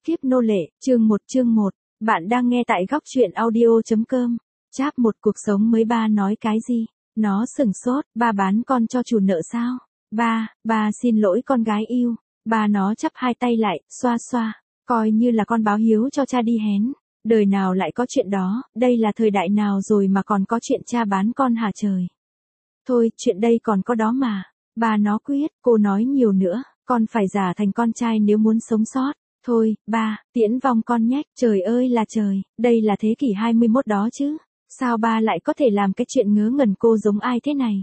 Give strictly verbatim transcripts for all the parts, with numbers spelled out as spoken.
Kiếp nô lệ, chương một chương một. Bạn đang nghe tại góc truyện audio.com. Cháp một cuộc sống mới ba nói cái gì? Nó sửng sốt, ba bán con cho chủ nợ sao? Ba, ba xin lỗi con gái yêu. Ba nó chắp hai tay lại, xoa xoa. Coi như là con báo hiếu cho cha đi hén. Đời nào lại có chuyện đó, đây là thời đại nào rồi mà còn có chuyện cha bán con hả trời? Thôi, chuyện đây còn có đó mà. Ba nó quyết, cô nói nhiều nữa, con phải giả thành con trai nếu muốn sống sót. Thôi, ba, tiễn vong con nhách, trời ơi là trời, đây là thế kỷ hai mươi mốt đó chứ. Sao ba lại có thể làm cái chuyện ngớ ngẩn cô giống ai thế này?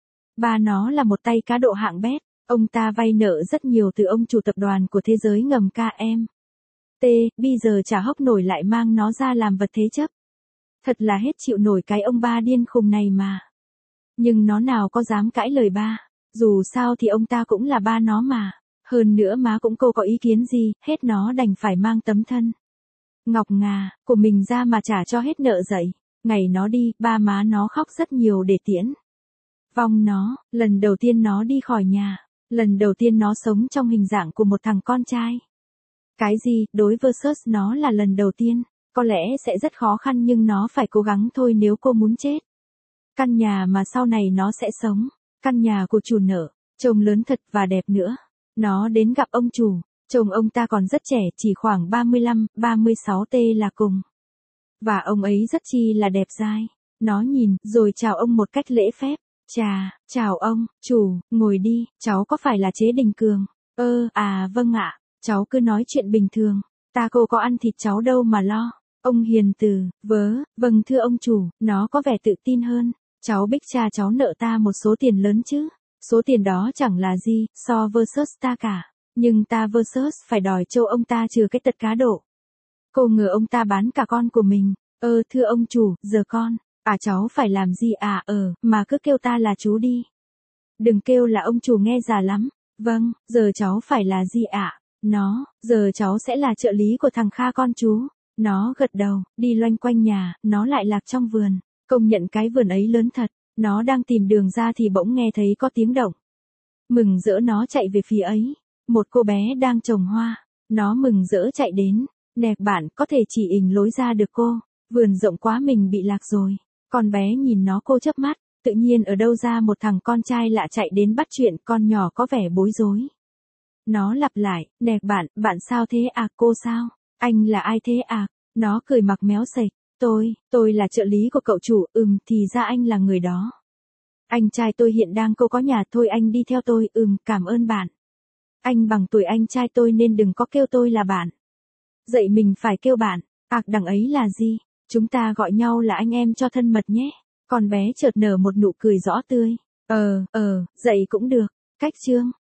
Ba nó là một tay cá độ hạng bét, ông ta vay nợ rất nhiều từ ông chủ tập đoàn của thế giới ngầm ca em. T, bây giờ chả hốc nổi lại mang nó ra làm vật thế chấp. Thật là hết chịu nổi cái ông ba điên khùng này mà. Nhưng nó nào có dám cãi lời ba, dù sao thì ông ta cũng là ba nó mà. Hơn nữa má cũng cô có ý kiến gì, hết nó đành phải mang tấm thân ngọc ngà của mình ra mà trả cho hết nợ dậy. Ngày nó đi, ba má nó khóc rất nhiều để tiễn vong nó, lần đầu tiên nó đi khỏi nhà, lần đầu tiên nó sống trong hình dạng của một thằng con trai. Cái gì, đối versus nó là lần đầu tiên, có lẽ sẽ rất khó khăn nhưng nó phải cố gắng thôi nếu cô muốn chết. Căn nhà mà sau này nó sẽ sống, căn nhà của chủ nợ, trông lớn thật và đẹp nữa. Nó đến gặp ông chủ, chồng ông ta còn rất trẻ, chỉ khoảng ba mươi lăm, ba mươi sáu tuổi là cùng. Và ông ấy rất chi là đẹp dai. Nó nhìn, rồi chào ông một cách lễ phép. Chà, chào ông, chủ, ngồi đi, cháu có phải là Chế Đình Cường? Ơ, à vâng ạ, cháu cứ nói chuyện bình thường. Ta cô có ăn thịt cháu đâu mà lo. Ông hiền từ, vớ, vâng thưa ông chủ, nó có vẻ tự tin hơn. Cháu Bích cha cháu nợ ta một số tiền lớn chứ. Số tiền đó chẳng là gì, so versus ta cả. Nhưng ta versus phải đòi châu ông ta trừ cái tật cá độ. Cô ngờ ông ta bán cả con của mình. Ơ thưa ông chủ, giờ con, à cháu phải làm gì à ờ, mà cứ kêu ta là chú đi. Đừng kêu là ông chủ nghe già lắm. Vâng, giờ cháu phải là gì ạ? À? Nó, giờ cháu sẽ là trợ lý của thằng Kha con chú. Nó gật đầu, đi loanh quanh nhà, nó lại lạc trong vườn. Công nhận cái vườn ấy lớn thật. Nó đang tìm đường ra thì bỗng nghe thấy có tiếng động. Mừng rỡ nó chạy về phía ấy. Một cô bé đang trồng hoa. Nó mừng rỡ chạy đến. Nè bạn có thể chỉ ỉnh lối ra được cô. Vườn rộng quá mình bị lạc rồi. Con bé nhìn nó cô chớp mắt. Tự nhiên ở đâu ra một thằng con trai lạ chạy đến bắt chuyện, con nhỏ có vẻ bối rối. Nó lặp lại, nè bạn, bạn sao thế à cô sao? Anh là ai thế à? Nó cười mặc méo sệch. Tôi, tôi là trợ lý của cậu chủ, ừm, thì ra anh là người đó. Anh trai tôi hiện đang cô có nhà thôi anh đi theo tôi, ừm, cảm ơn bạn. Anh bằng tuổi anh trai tôi nên đừng có kêu tôi là bạn. Dậy mình phải kêu bạn, ạc đằng ấy là gì? Chúng ta gọi nhau là anh em cho thân mật nhé. Con bé chợt nở một nụ cười rõ tươi. Ờ, ờ, dậy cũng được, cách chương.